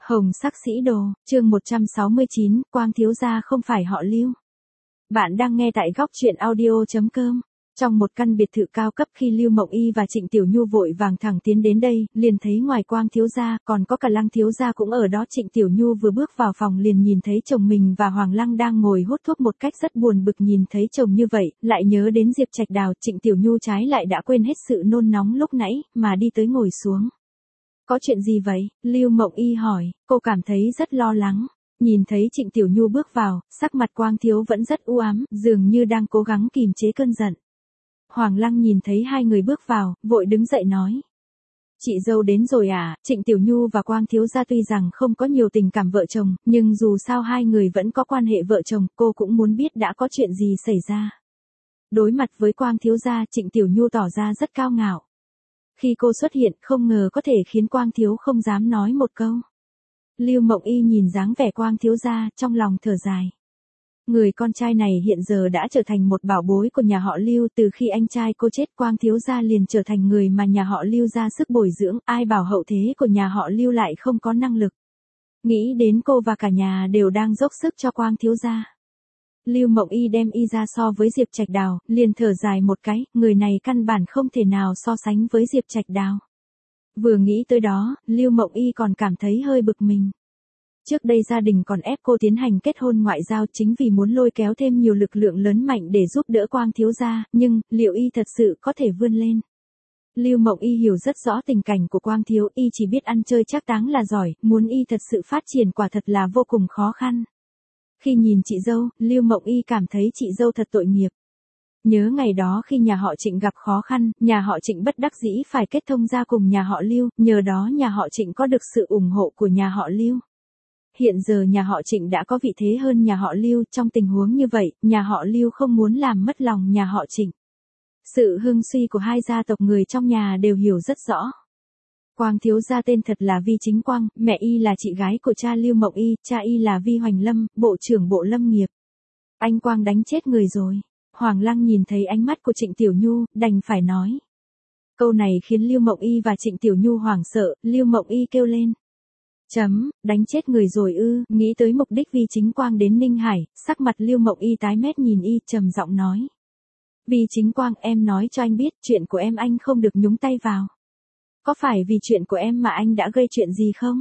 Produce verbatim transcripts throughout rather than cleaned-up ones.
Hồng sắc sĩ đồ, chương một trăm sáu mươi chín, Quang thiếu gia không phải họ Lưu. Bạn đang nghe tại góc truyện audio chấm com. Trong một căn biệt thự cao cấp, khi Lưu Mộng Y và Trịnh Tiểu Nhu vội vàng thẳng tiến đến đây, liền thấy ngoài Quang thiếu gia, còn có cả Lăng thiếu gia cũng ở đó. Trịnh Tiểu Nhu vừa bước vào phòng liền nhìn thấy chồng mình và Hoàng Lăng đang ngồi hút thuốc một cách rất buồn bực. Nhìn thấy chồng như vậy, lại nhớ đến Diệp Trạch Đào, Trịnh Tiểu Nhu trái lại đã quên hết sự nôn nóng lúc nãy, mà đi tới ngồi xuống. Có chuyện gì vậy? Lưu Mộng Y hỏi, cô cảm thấy rất lo lắng. Nhìn thấy Trịnh Tiểu Nhu bước vào, sắc mặt Quang thiếu vẫn rất u ám, dường như đang cố gắng kìm chế cơn giận. Hoàng Lăng nhìn thấy hai người bước vào, vội đứng dậy nói. Chị dâu đến rồi à? Trịnh Tiểu Nhu và Quang thiếu gia tuy rằng không có nhiều tình cảm vợ chồng, nhưng dù sao hai người vẫn có quan hệ vợ chồng, cô cũng muốn biết đã có chuyện gì xảy ra. Đối mặt với Quang thiếu gia, Trịnh Tiểu Nhu tỏ ra rất cao ngạo. Khi cô xuất hiện, không ngờ có thể khiến Quang thiếu không dám nói một câu. Lưu Mộng Y nhìn dáng vẻ Quang thiếu gia, trong lòng thở dài. Người con trai này hiện giờ đã trở thành một bảo bối của nhà họ Lưu. Từ khi anh trai cô chết, Quang thiếu gia liền trở thành người mà nhà họ Lưu ra sức bồi dưỡng. Ai bảo hậu thế của nhà họ Lưu lại không có năng lực. Nghĩ đến cô và cả nhà đều đang dốc sức cho Quang thiếu gia, Lưu Mộng Y đem y ra so với Diệp Trạch Đào, liền thở dài một cái, người này căn bản không thể nào so sánh với Diệp Trạch Đào. Vừa nghĩ tới đó, Lưu Mộng Y còn cảm thấy hơi bực mình. Trước đây gia đình còn ép cô tiến hành kết hôn ngoại giao chính vì muốn lôi kéo thêm nhiều lực lượng lớn mạnh để giúp đỡ Quang thiếu gia, nhưng liệu y thật sự có thể vươn lên? Lưu Mộng Y hiểu rất rõ tình cảnh của Quang thiếu, y chỉ biết ăn chơi trác táng là giỏi, muốn y thật sự phát triển quả thật là vô cùng khó khăn. Khi nhìn chị dâu, Lưu Mộng Y cảm thấy chị dâu thật tội nghiệp. Nhớ ngày đó khi nhà họ Trịnh gặp khó khăn, nhà họ Trịnh bất đắc dĩ phải kết thông gia cùng nhà họ Lưu, nhờ đó nhà họ Trịnh có được sự ủng hộ của nhà họ Lưu. Hiện giờ nhà họ Trịnh đã có vị thế hơn nhà họ Lưu, trong tình huống như vậy, nhà họ Lưu không muốn làm mất lòng nhà họ Trịnh. Sự hưng suy của hai gia tộc người trong nhà đều hiểu rất rõ. Quang thiếu gia tên thật là Vi Chính Quang, mẹ y là chị gái của cha Lưu Mộng Y, cha y là Vi Hoành Lâm, bộ trưởng bộ lâm nghiệp. Anh Quang đánh chết người rồi. Hoàng Lăng nhìn thấy ánh mắt của Trịnh Tiểu Nhu, đành phải nói. Câu này khiến Lưu Mộng Y và Trịnh Tiểu Nhu hoảng sợ, Lưu Mộng Y kêu lên. Chấm, đánh chết người rồi ư? Nghĩ tới mục đích Vi Chính Quang đến Ninh Hải, sắc mặt Lưu Mộng Y tái mét nhìn y, trầm giọng nói. Vi Chính Quang, em nói cho anh biết, chuyện của em anh không được nhúng tay vào. Có phải vì chuyện của em mà anh đã gây chuyện gì không?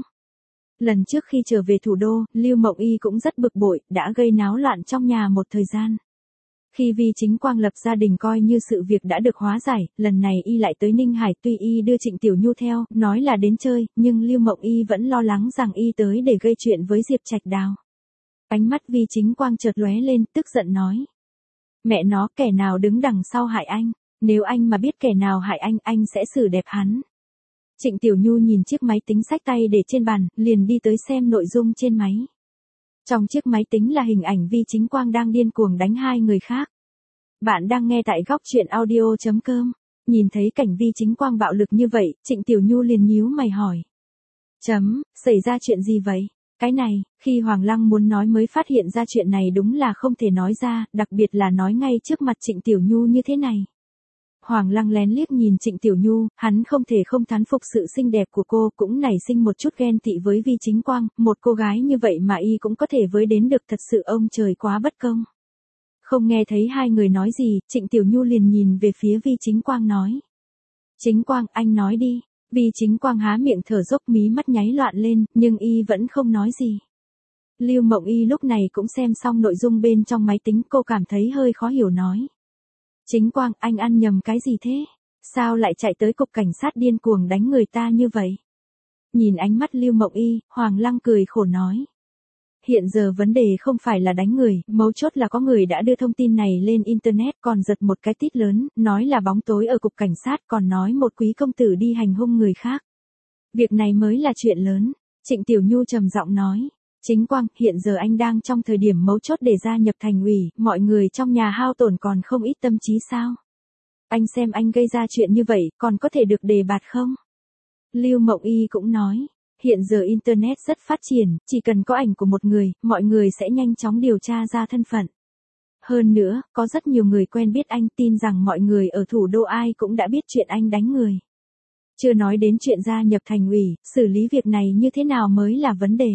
Lần trước khi trở về thủ đô, Lưu Mộng Y cũng rất bực bội, đã gây náo loạn trong nhà một thời gian. Khi Vi Chính Quang lập gia đình coi như sự việc đã được hóa giải, lần này y lại tới Ninh Hải, tuy y đưa Trịnh Tiểu Nhu theo, nói là đến chơi, nhưng Lưu Mộng Y vẫn lo lắng rằng y tới để gây chuyện với Diệp Trạch Đào. Ánh mắt Vi Chính Quang chợt lóe lên, tức giận nói. Mẹ nó, kẻ nào đứng đằng sau hại anh? Nếu anh mà biết kẻ nào hại anh, anh sẽ xử đẹp hắn. Trịnh Tiểu Nhu nhìn chiếc máy tính xách tay để trên bàn, liền đi tới xem nội dung trên máy. Trong chiếc máy tính là hình ảnh Vi Chính Quang đang điên cuồng đánh hai người khác. Bạn đang nghe tại góc truyện audio chấm com. Nhìn thấy cảnh Vi Chính Quang bạo lực như vậy, Trịnh Tiểu Nhu liền nhíu mày hỏi. Chấm, xảy ra chuyện gì vậy? Cái này, khi Hoàng Lăng muốn nói mới phát hiện ra chuyện này đúng là không thể nói ra, đặc biệt là nói ngay trước mặt Trịnh Tiểu Nhu như thế này. Hoàng Lăng lén liếc nhìn Trịnh Tiểu Nhu, hắn không thể không thán phục sự xinh đẹp của cô, cũng nảy sinh một chút ghen tị với Vi Chính Quang, một cô gái như vậy mà y cũng có thể với đến được, thật sự ông trời quá bất công. Không nghe thấy hai người nói gì, Trịnh Tiểu Nhu liền nhìn về phía Vi Chính Quang nói. Chính Quang, anh nói đi. Vi Chính Quang há miệng thở dốc, mí mắt nháy loạn lên, nhưng y vẫn không nói gì. Lưu Mộng Y lúc này cũng xem xong nội dung bên trong máy tính, cô cảm thấy hơi khó hiểu nói. Chính Quang, anh ăn nhầm cái gì thế? Sao lại chạy tới cục cảnh sát điên cuồng đánh người ta như vậy? Nhìn ánh mắt Lưu Mộng Y, Hoàng Lăng cười khổ nói. Hiện giờ vấn đề không phải là đánh người, mấu chốt là có người đã đưa thông tin này lên Internet, còn giật một cái tít lớn, nói là bóng tối ở cục cảnh sát, còn nói một quý công tử đi hành hung người khác. Việc này mới là chuyện lớn. Trịnh Tiểu Nhu trầm giọng nói. Chính Quang, hiện giờ anh đang trong thời điểm mấu chốt để gia nhập thành ủy, mọi người trong nhà hao tổn còn không ít tâm trí sao? Anh xem anh gây ra chuyện như vậy, còn có thể được đề bạt không? Lưu Mộng Y cũng nói, hiện giờ Internet rất phát triển, chỉ cần có ảnh của một người, mọi người sẽ nhanh chóng điều tra ra thân phận. Hơn nữa, có rất nhiều người quen biết anh, tin rằng mọi người ở thủ đô ai cũng đã biết chuyện anh đánh người. Chưa nói đến chuyện gia nhập thành ủy, xử lý việc này như thế nào mới là vấn đề.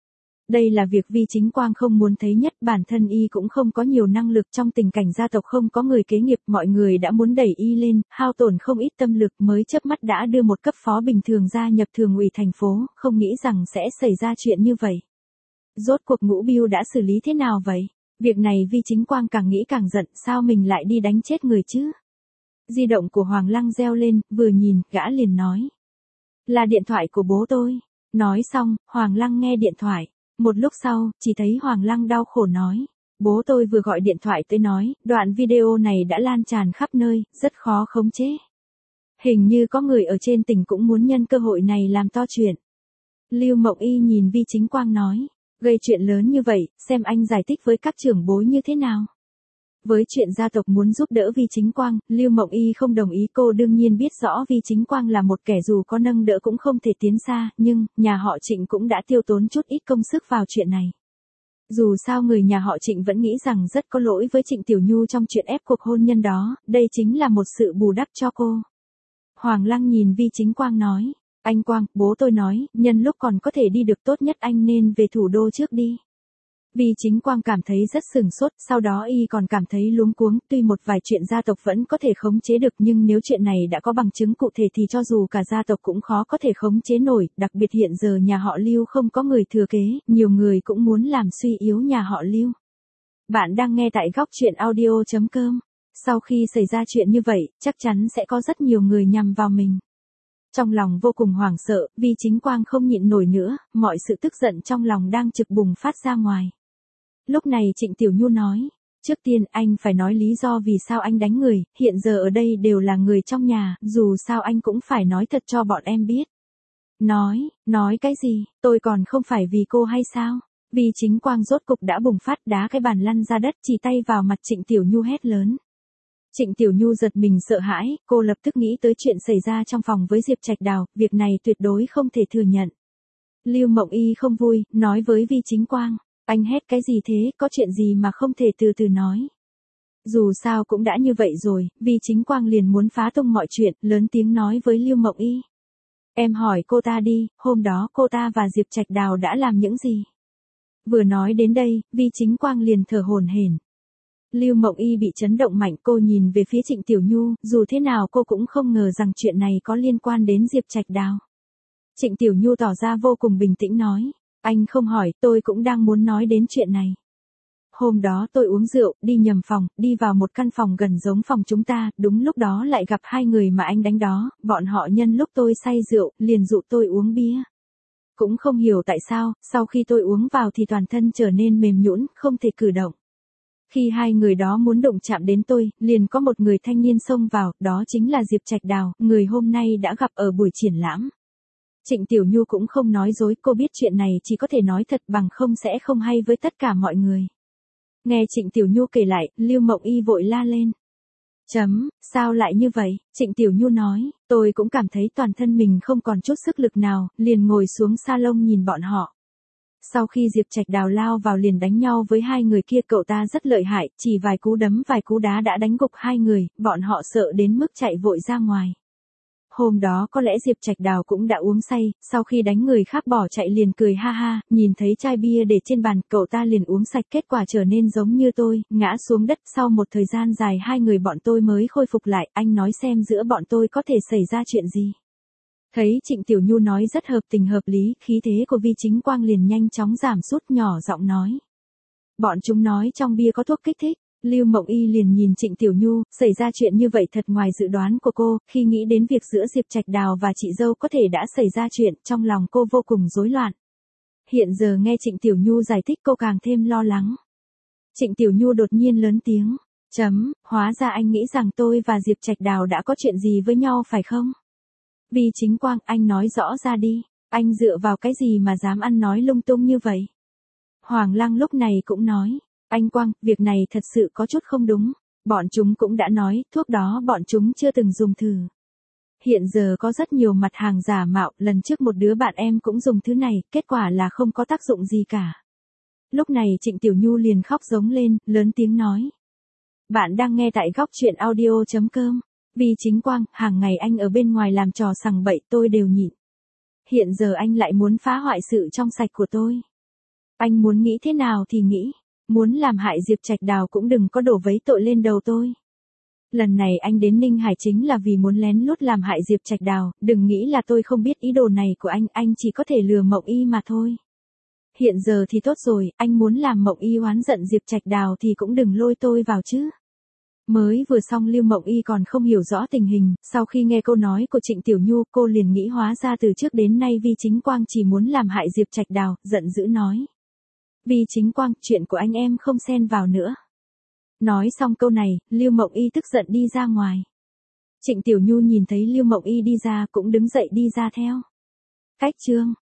Đây là việc Vi Chính Quang không muốn thấy nhất, bản thân y cũng không có nhiều năng lực, trong tình cảnh gia tộc không có người kế nghiệp, mọi người đã muốn đẩy y lên, hao tổn không ít tâm lực mới chớp mắt đã đưa một cấp phó bình thường gia nhập thường ủy thành phố, không nghĩ rằng sẽ xảy ra chuyện như vậy. Rốt cuộc Ngũ Biêu đã xử lý thế nào vậy? Việc này Vi Chính Quang càng nghĩ càng giận, sao mình lại đi đánh chết người chứ? Di động của Hoàng Lăng reo lên, vừa nhìn, gã liền nói. Là điện thoại của bố tôi. Nói xong, Hoàng Lăng nghe điện thoại. Một lúc sau, chỉ thấy Hoàng Lăng đau khổ nói. Bố tôi vừa gọi điện thoại tới nói, đoạn video này đã lan tràn khắp nơi, rất khó khống chế. Hình như có người ở trên tỉnh cũng muốn nhân cơ hội này làm to chuyện. Lưu Mộng Y nhìn Vi Chính Quang nói. Gây chuyện lớn như vậy, xem anh giải thích với các trưởng bối như thế nào. Với chuyện gia tộc muốn giúp đỡ Vi Chính Quang, Lưu Mộng Y không đồng ý, cô đương nhiên biết rõ Vi Chính Quang là một kẻ dù có nâng đỡ cũng không thể tiến xa, nhưng, nhà họ Trịnh cũng đã tiêu tốn chút ít công sức vào chuyện này. Dù sao người nhà họ Trịnh vẫn nghĩ rằng rất có lỗi với Trịnh Tiểu Nhu trong chuyện ép cuộc hôn nhân đó, đây chính là một sự bù đắp cho cô. Hoàng Lăng nhìn Vi Chính Quang nói, anh Quang, bố tôi nói, nhân lúc còn có thể đi được tốt nhất anh nên về thủ đô trước đi. Vi Chính Quang cảm thấy rất sừng sốt, sau đó y còn cảm thấy luống cuống, tuy một vài chuyện gia tộc vẫn có thể khống chế được nhưng nếu chuyện này đã có bằng chứng cụ thể thì cho dù cả gia tộc cũng khó có thể khống chế nổi, đặc biệt hiện giờ nhà họ Lưu không có người thừa kế, nhiều người cũng muốn làm suy yếu nhà họ Lưu. Bạn đang nghe tại góc truyện audio chấm com. Sau khi xảy ra chuyện như vậy, chắc chắn sẽ có rất nhiều người nhằm vào mình. Trong lòng vô cùng hoảng sợ, Vi Chính Quang không nhịn nổi nữa, mọi sự tức giận trong lòng đang trực bùng phát ra ngoài. Lúc này Trịnh Tiểu Nhu nói, trước tiên anh phải nói lý do vì sao anh đánh người, hiện giờ ở đây đều là người trong nhà, dù sao anh cũng phải nói thật cho bọn em biết. Nói, nói cái gì, tôi còn không phải vì cô hay sao? Vi Chính Quang rốt cục đã bùng phát, đá cái bàn lăn ra đất, chỉ tay vào mặt Trịnh Tiểu Nhu hét lớn. Trịnh Tiểu Nhu giật mình sợ hãi, cô lập tức nghĩ tới chuyện xảy ra trong phòng với Diệp Trạch Đào, việc này tuyệt đối không thể thừa nhận. Lưu Mộng Y không vui, nói với Vi Chính Quang, anh hét cái gì thế, có chuyện gì mà không thể từ từ nói. Dù sao cũng đã như vậy rồi, Vi Chính Quang liền muốn phá tung mọi chuyện, lớn tiếng nói với Lưu Mộng Y. Em hỏi cô ta đi, hôm đó cô ta và Diệp Trạch Đào đã làm những gì? Vừa nói đến đây, Vi Chính Quang liền thở hổn hển. Lưu Mộng Y bị chấn động mạnh, cô nhìn về phía Trịnh Tiểu Nhu, dù thế nào cô cũng không ngờ rằng chuyện này có liên quan đến Diệp Trạch Đào. Trịnh Tiểu Nhu tỏ ra vô cùng bình tĩnh nói, anh không hỏi, tôi cũng đang muốn nói đến chuyện này. Hôm đó tôi uống rượu, đi nhầm phòng, đi vào một căn phòng gần giống phòng chúng ta, đúng lúc đó lại gặp hai người mà anh đánh đó, bọn họ nhân lúc tôi say rượu, liền dụ tôi uống bia. Cũng không hiểu tại sao, sau khi tôi uống vào thì toàn thân trở nên mềm nhũn, không thể cử động. Khi hai người đó muốn đụng chạm đến tôi, liền có một người thanh niên xông vào, đó chính là Diệp Trạch Đào, người hôm nay đã gặp ở buổi triển lãm. Trịnh Tiểu Nhu cũng không nói dối, cô biết chuyện này chỉ có thể nói thật bằng không sẽ không hay với tất cả mọi người. Nghe Trịnh Tiểu Nhu kể lại, Lưu Mộng Y vội la lên. Chấm, sao lại như vậy? Trịnh Tiểu Nhu nói, tôi cũng cảm thấy toàn thân mình không còn chút sức lực nào, liền ngồi xuống salon nhìn bọn họ. Sau khi Diệp Trạch Đào lao vào liền đánh nhau với hai người kia, cậu ta rất lợi hại, chỉ vài cú đấm vài cú đá đã đánh gục hai người, bọn họ sợ đến mức chạy vội ra ngoài. Hôm đó có lẽ Diệp Trạch Đào cũng đã uống say, sau khi đánh người khác bỏ chạy liền cười ha ha, nhìn thấy chai bia để trên bàn, cậu ta liền uống sạch, kết quả trở nên giống như tôi, ngã xuống đất, sau một thời gian dài hai người bọn tôi mới khôi phục lại, anh nói xem giữa bọn tôi có thể xảy ra chuyện gì. Thấy Trịnh Tiểu Nhu nói rất hợp tình hợp lý, khí thế của Vi Chính Quang liền nhanh chóng giảm sút, nhỏ giọng nói. Bọn chúng nói trong bia có thuốc kích thích. Lưu Mộng Y liền nhìn Trịnh Tiểu Nhu, xảy ra chuyện như vậy thật ngoài dự đoán của cô, khi nghĩ đến việc giữa Diệp Trạch Đào và chị dâu có thể đã xảy ra chuyện, trong lòng cô vô cùng rối loạn. Hiện giờ nghe Trịnh Tiểu Nhu giải thích cô càng thêm lo lắng. Trịnh Tiểu Nhu đột nhiên lớn tiếng, chấm, hóa ra anh nghĩ rằng tôi và Diệp Trạch Đào đã có chuyện gì với nhau phải không? Vi Chính Quang, anh nói rõ ra đi, anh dựa vào cái gì mà dám ăn nói lung tung như vậy? Hoàng Lăng lúc này cũng nói. Anh Quang, việc này thật sự có chút không đúng. Bọn chúng cũng đã nói, thuốc đó bọn chúng chưa từng dùng thử. Hiện giờ có rất nhiều mặt hàng giả mạo, lần trước một đứa bạn em cũng dùng thứ này, kết quả là không có tác dụng gì cả. Lúc này Trịnh Tiểu Nhu liền khóc giống lên, lớn tiếng nói. Bạn đang nghe tại góc truyện audio chấm com. Vì Chính Quang, hàng ngày anh ở bên ngoài làm trò sằng bậy tôi đều nhịn. Hiện giờ anh lại muốn phá hoại sự trong sạch của tôi. Anh muốn nghĩ thế nào thì nghĩ. Muốn làm hại Diệp Trạch Đào cũng đừng có đổ vấy tội lên đầu tôi. Lần này anh đến Ninh Hải chính là vì muốn lén lút làm hại Diệp Trạch Đào, đừng nghĩ là tôi không biết ý đồ này của anh, anh chỉ có thể lừa Mộng Y mà thôi. Hiện giờ thì tốt rồi, anh muốn làm Mộng Y oán giận Diệp Trạch Đào thì cũng đừng lôi tôi vào chứ. Mới vừa xong Lưu Mộng Y còn không hiểu rõ tình hình, sau khi nghe câu nói của Trịnh Tiểu Nhu cô liền nghĩ hóa ra từ trước đến nay Vi Chính Quang chỉ muốn làm hại Diệp Trạch Đào, giận dữ nói. Vi Chính Quang, chuyện của anh em không xen vào nữa. Nói xong câu này, Lưu Mộng Y tức giận đi ra ngoài. Trịnh Tiểu Nhu nhìn thấy Lưu Mộng Y đi ra cũng đứng dậy đi ra theo. Cách chương